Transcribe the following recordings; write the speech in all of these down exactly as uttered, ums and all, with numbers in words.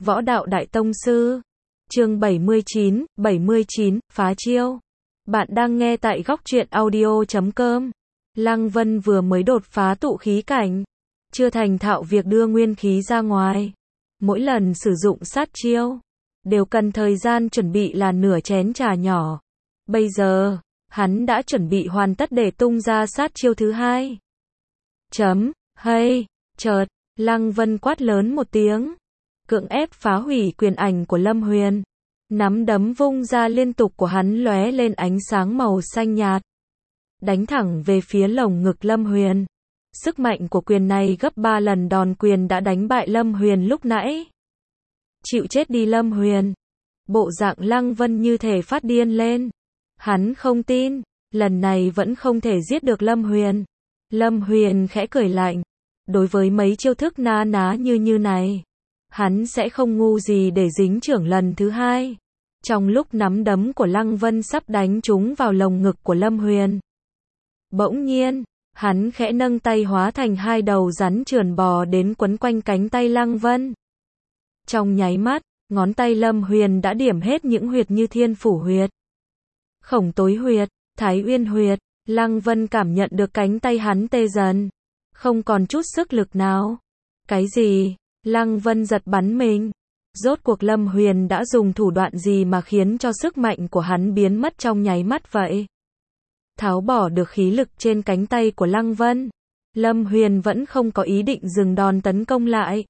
Võ đạo đại tông sư. Chương bảy mươi chín, bảy mươi chín, phá chiêu. Bạn đang nghe tại góc truyện audio chấm com. Lăng Vân vừa mới đột phá tụ khí cảnh, chưa thành thạo việc đưa nguyên khí ra ngoài. Mỗi lần sử dụng sát chiêu, đều cần thời gian chuẩn bị là nửa chén trà nhỏ. Bây giờ, hắn đã chuẩn bị hoàn tất để tung ra sát chiêu thứ hai. Chấm, hay, chợt, Lăng Vân quát lớn một tiếng, cưỡng ép phá hủy quyền ảnh của Lâm Huyền. Nắm đấm vung ra liên tục của hắn lóe lên ánh sáng màu xanh nhạt, đánh thẳng về phía lồng ngực Lâm Huyền. Sức mạnh của quyền này gấp ba lần đòn quyền đã đánh bại Lâm Huyền lúc nãy. Chịu chết đi Lâm Huyền. Bộ dạng Lăng Vân như thể phát điên lên. Hắn không tin, lần này vẫn không thể giết được Lâm Huyền. Lâm Huyền khẽ cười lạnh. Đối với mấy chiêu thức na ná như như này, hắn sẽ không ngu gì để dính trưởng lần thứ hai. Trong lúc nắm đấm của Lăng Vân sắp đánh trúng vào lồng ngực của Lâm Huyền, bỗng nhiên, hắn khẽ nâng tay hóa thành hai đầu rắn trườn bò đến quấn quanh cánh tay Lăng Vân. Trong nháy mắt, ngón tay Lâm Huyền đã điểm hết những huyệt như Thiên Phủ huyệt, Khổng Tối huyệt, Thái Uyên huyệt. Lăng Vân cảm nhận được cánh tay hắn tê dần, không còn chút sức lực nào. Cái gì? Lăng Vân giật bắn mình. Rốt cuộc Lâm Huyền đã dùng thủ đoạn gì mà khiến cho sức mạnh của hắn biến mất trong nháy mắt vậy? Tháo bỏ được khí lực trên cánh tay của Lăng Vân, Lâm Huyền vẫn không có ý định dừng đòn tấn công lại.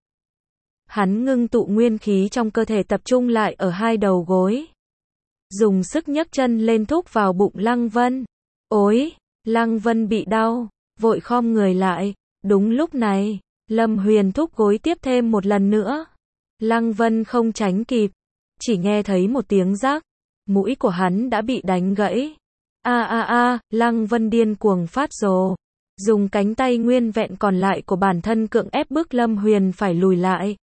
Hắn ngưng tụ nguyên khí trong cơ thể tập trung lại ở hai đầu gối, dùng sức nhấc chân lên thúc vào bụng Lăng Vân. Ối, Lăng Vân bị đau, vội khom người lại. Đúng lúc này, Lâm Huyền thúc gối tiếp thêm một lần nữa. Lăng Vân không tránh kịp, chỉ nghe thấy một tiếng rắc, mũi của hắn đã bị đánh gãy. A a a, Lăng Vân điên cuồng phát rồ, dùng cánh tay nguyên vẹn còn lại của bản thân cưỡng ép bức Lâm Huyền phải lùi lại.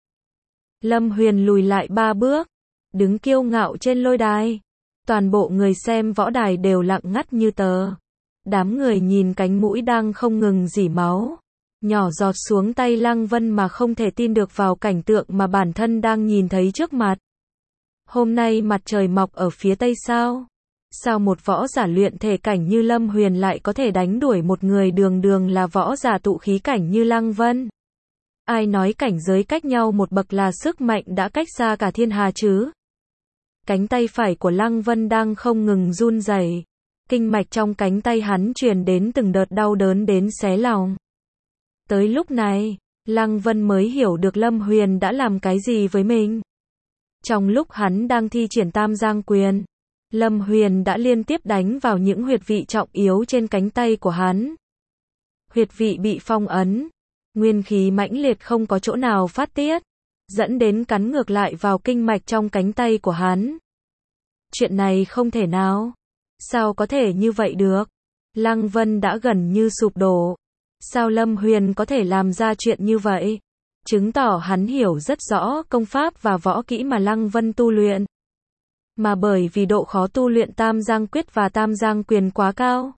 Lâm Huyền lùi lại ba bước, đứng kiêu ngạo trên lôi đài. Toàn bộ người xem võ đài đều lặng ngắt như tờ. Đám người nhìn cánh mũi đang không ngừng rỉ máu, nhỏ giọt xuống tay Lăng Vân mà không thể tin được vào cảnh tượng mà bản thân đang nhìn thấy trước mặt. Hôm nay mặt trời mọc ở phía tây sao? Sao một võ giả luyện thể cảnh như Lâm Huyền lại có thể đánh đuổi một người đường đường là võ giả tụ khí cảnh như Lăng Vân? Ai nói cảnh giới cách nhau một bậc là sức mạnh đã cách xa cả thiên hà chứ? Cánh tay phải của Lăng Vân đang không ngừng run rẩy. Kinh mạch trong cánh tay hắn truyền đến từng đợt đau đớn đến xé lòng. Tới lúc này, Lăng Vân mới hiểu được Lâm Huyền đã làm cái gì với mình. Trong lúc hắn đang thi triển Tam Giang Quyền, Lâm Huyền đã liên tiếp đánh vào những huyệt vị trọng yếu trên cánh tay của hắn. Huyệt vị bị phong ấn, nguyên khí mãnh liệt không có chỗ nào phát tiết, dẫn đến cắn ngược lại vào kinh mạch trong cánh tay của hắn. Chuyện này không thể nào. Sao có thể như vậy được? Lăng Vân đã gần như sụp đổ. Sao Lâm Huyền có thể làm ra chuyện như vậy? Chứng tỏ hắn hiểu rất rõ công pháp và võ kỹ mà Lăng Vân tu luyện. Mà bởi vì độ khó tu luyện Tam Giang Quyết và Tam Giang Quyền quá cao,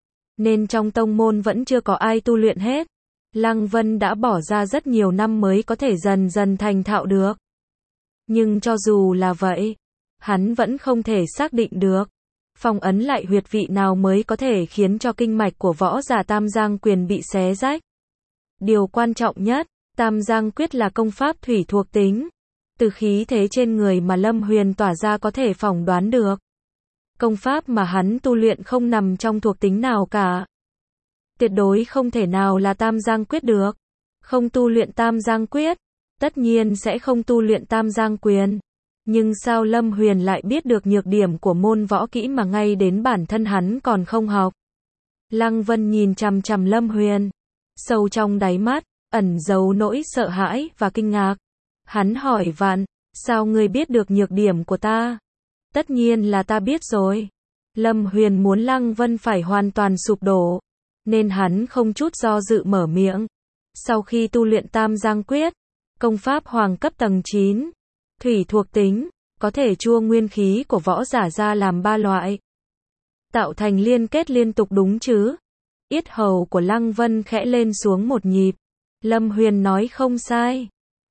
nên trong tông môn vẫn chưa có ai tu luyện hết. Lăng Vân đã bỏ ra rất nhiều năm mới có thể dần dần thành thạo được. Nhưng cho dù là vậy, hắn vẫn không thể xác định được phong ấn lại huyệt vị nào mới có thể khiến cho kinh mạch của võ giả Tam Giang Quyền bị xé rách. Điều quan trọng nhất, Tam Giang Quyết là công pháp thủy thuộc tính. Từ khí thế trên người mà Lâm Huyền tỏa ra có thể phỏng đoán được. Công pháp mà hắn tu luyện không nằm trong thuộc tính nào cả. Tuyệt đối không thể nào là Tam Giang Quyết được. Không tu luyện Tam Giang Quyết, tất nhiên sẽ không tu luyện Tam Giang Quyền. Nhưng sao Lâm Huyền lại biết được nhược điểm của môn võ kỹ mà ngay đến bản thân hắn còn không học? Lăng Vân nhìn chằm chằm Lâm Huyền, sâu trong đáy mắt ẩn giấu nỗi sợ hãi và kinh ngạc. Hắn hỏi vặn, sao ngươi biết được nhược điểm của ta? Tất nhiên là ta biết rồi. Lâm Huyền muốn Lăng Vân phải hoàn toàn sụp đổ, nên hắn không chút do dự mở miệng. Sau khi tu luyện Tam Giang Quyết, công pháp hoàng cấp tầng chín, thủy thuộc tính, có thể chia nguyên khí của võ giả ra làm ba loại, tạo thành liên kết liên tục đúng chứ? Yết hầu của Lăng Vân khẽ lên xuống một nhịp. Lâm Huyền nói không sai.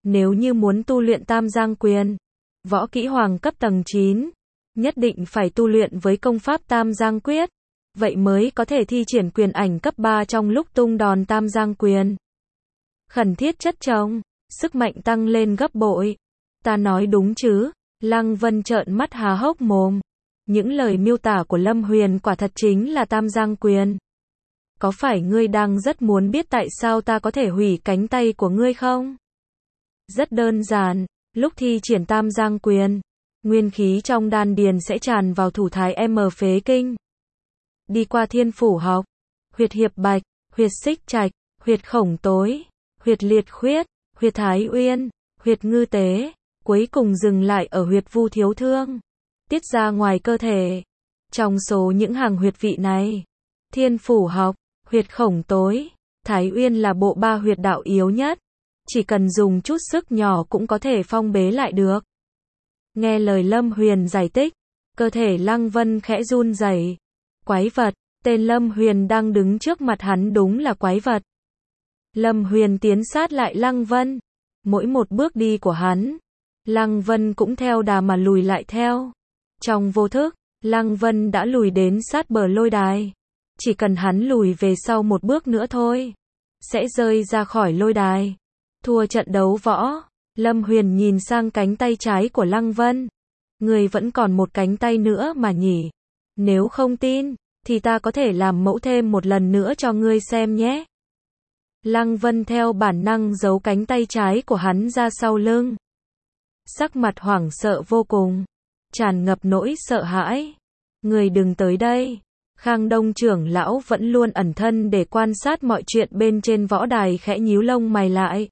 Nếu như muốn tu luyện Tam Giang Quyền, võ kỹ hoàng cấp tầng chín, nhất định phải tu luyện với công pháp Tam Giang Quyết, vậy mới có thể thi triển quyền ảnh cấp ba trong lúc tung đòn Tam Giang Quyền. Khẩn thiết chất chồng, sức mạnh tăng lên gấp bội. Ta nói đúng chứ? Lăng Vân trợn mắt há hốc mồm. Những lời miêu tả của Lâm Huyền quả thật chính là Tam Giang Quyền. Có phải ngươi đang rất muốn biết tại sao ta có thể hủy cánh tay của ngươi không? Rất đơn giản, lúc thi triển Tam Giang Quyền, nguyên khí trong đan điền sẽ tràn vào thủ thái M phế kinh. Đi qua thiên phủ học, huyệt hiệp bạch, huyệt xích trạch, huyệt khổng tối, huyệt liệt khuyết, huyệt thái uyên, huyệt ngư tế, cuối cùng dừng lại ở huyệt vu thiếu thương, tiết ra ngoài cơ thể. Trong số những hàng huyệt vị này, thiên phủ học, huyệt khổng tối, thái uyên là bộ ba huyệt đạo yếu nhất, chỉ cần dùng chút sức nhỏ cũng có thể phong bế lại được. Nghe lời Lâm Huyền giải thích, cơ thể Lăng Vân khẽ run rẩy. Quái vật, tên Lâm Huyền đang đứng trước mặt hắn đúng là quái vật. Lâm Huyền tiến sát lại Lăng Vân, mỗi một bước đi của hắn, Lăng Vân cũng theo đà mà lùi lại theo. Trong vô thức, Lăng Vân đã lùi đến sát bờ lôi đài. Chỉ cần hắn lùi về sau một bước nữa thôi, sẽ rơi ra khỏi lôi đài. Thua trận đấu võ. Lâm Huyền nhìn sang cánh tay trái của Lăng Vân. Người vẫn còn một cánh tay nữa mà nhỉ? Nếu không tin, thì ta có thể làm mẫu thêm một lần nữa cho ngươi xem nhé. Lăng Vân theo bản năng giấu cánh tay trái của hắn ra sau lưng. Sắc mặt hoảng sợ vô cùng, tràn ngập nỗi sợ hãi. Người đừng tới đây. Khang Đông trưởng lão vẫn luôn ẩn thân để quan sát mọi chuyện bên trên võ đài khẽ nhíu lông mày lại.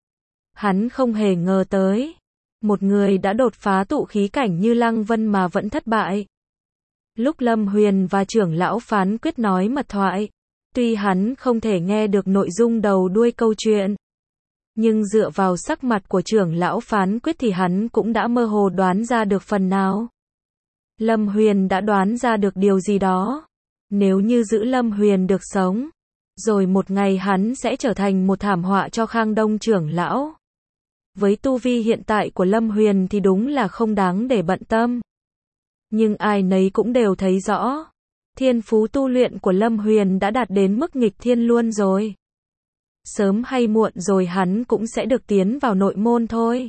Hắn không hề ngờ tới, một người đã đột phá tụ khí cảnh như Lăng Vân mà vẫn thất bại. Lúc Lâm Huyền và trưởng lão phán quyết nói mật thoại, tuy hắn không thể nghe được nội dung đầu đuôi câu chuyện, nhưng dựa vào sắc mặt của trưởng lão phán quyết thì hắn cũng đã mơ hồ đoán ra được phần nào. Lâm Huyền đã đoán ra được điều gì đó. Nếu như giữ Lâm Huyền được sống, rồi một ngày hắn sẽ trở thành một thảm họa cho Khang Đông trưởng lão. Với tu vi hiện tại của Lâm Huyền thì đúng là không đáng để bận tâm. Nhưng ai nấy cũng đều thấy rõ, thiên phú tu luyện của Lâm Huyền đã đạt đến mức nghịch thiên luôn rồi. Sớm hay muộn rồi hắn cũng sẽ được tiến vào nội môn thôi.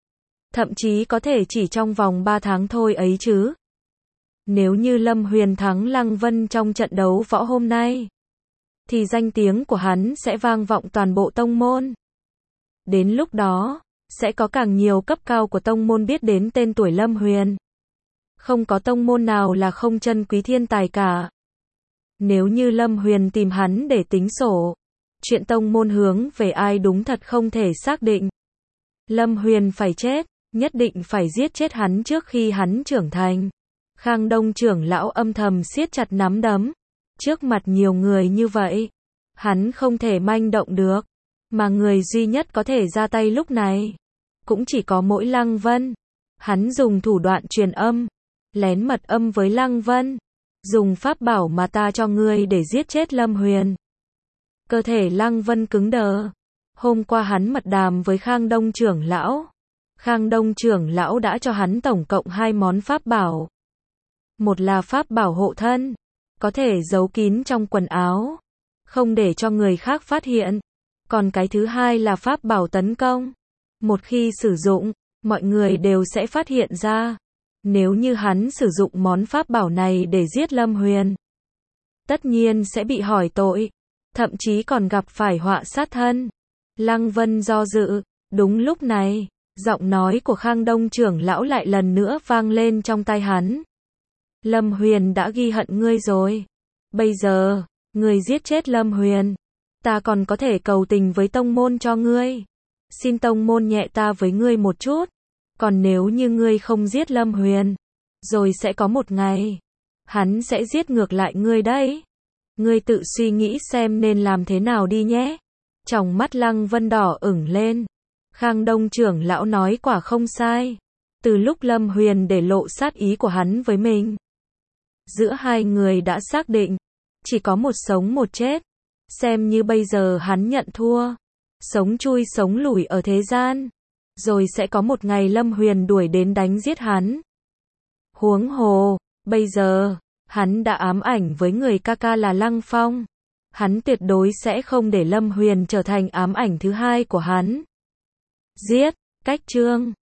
Thậm chí có thể chỉ trong vòng ba tháng thôi ấy chứ. Nếu như Lâm Huyền thắng Lăng Vân trong trận đấu võ hôm nay, thì danh tiếng của hắn sẽ vang vọng toàn bộ tông môn. Đến lúc đó, sẽ có càng nhiều cấp cao của tông môn biết đến tên tuổi Lâm Huyền. Không có tông môn nào là không trân quý thiên tài cả. Nếu như Lâm Huyền tìm hắn để tính sổ, chuyện tông môn hướng về ai đúng thật không thể xác định. Lâm Huyền phải chết, nhất định phải giết chết hắn trước khi hắn trưởng thành. Khang Đông trưởng lão âm thầm siết chặt nắm đấm. Trước mặt nhiều người như vậy, hắn không thể manh động được, mà người duy nhất có thể ra tay lúc này cũng chỉ có mỗi Lăng Vân. Hắn dùng thủ đoạn truyền âm, lén mật âm với Lăng Vân, dùng pháp bảo mà ta cho ngươi để giết chết Lâm Huyền. Cơ thể Lăng Vân cứng đờ. Hôm qua hắn mật đàm với Khang Đông trưởng lão. Khang Đông trưởng lão đã cho hắn tổng cộng hai món pháp bảo. Một là pháp bảo hộ thân, có thể giấu kín trong quần áo, không để cho người khác phát hiện. Còn cái thứ hai là pháp bảo tấn công. Một khi sử dụng, mọi người đều sẽ phát hiện ra. Nếu như hắn sử dụng món pháp bảo này để giết Lâm Huyền, tất nhiên sẽ bị hỏi tội, thậm chí còn gặp phải họa sát thân. Lăng Vân do dự. Đúng lúc này, giọng nói của Khang Đông trưởng lão lại lần nữa vang lên trong tai hắn. Lâm Huyền đã ghi hận ngươi rồi. Bây giờ, ngươi giết chết Lâm Huyền, ta còn có thể cầu tình với tông môn cho ngươi. Xin tông môn nhẹ ta với ngươi một chút. Còn nếu như ngươi không giết Lâm Huyền, rồi sẽ có một ngày, hắn sẽ giết ngược lại ngươi đấy. Ngươi tự suy nghĩ xem nên làm thế nào đi nhé. Trong mắt Lăng Vân đỏ ửng lên. Khang Đông trưởng lão nói quả không sai. Từ lúc Lâm Huyền để lộ sát ý của hắn với mình, giữa hai người đã xác định, chỉ có một sống một chết. Xem như bây giờ hắn nhận thua, sống chui sống lủi ở thế gian, rồi sẽ có một ngày Lâm Huyền đuổi đến đánh giết hắn. Huống hồ, bây giờ, hắn đã ám ảnh với người ca ca là Lăng Phong. Hắn tuyệt đối sẽ không để Lâm Huyền trở thành ám ảnh thứ hai của hắn. Giết, cách chương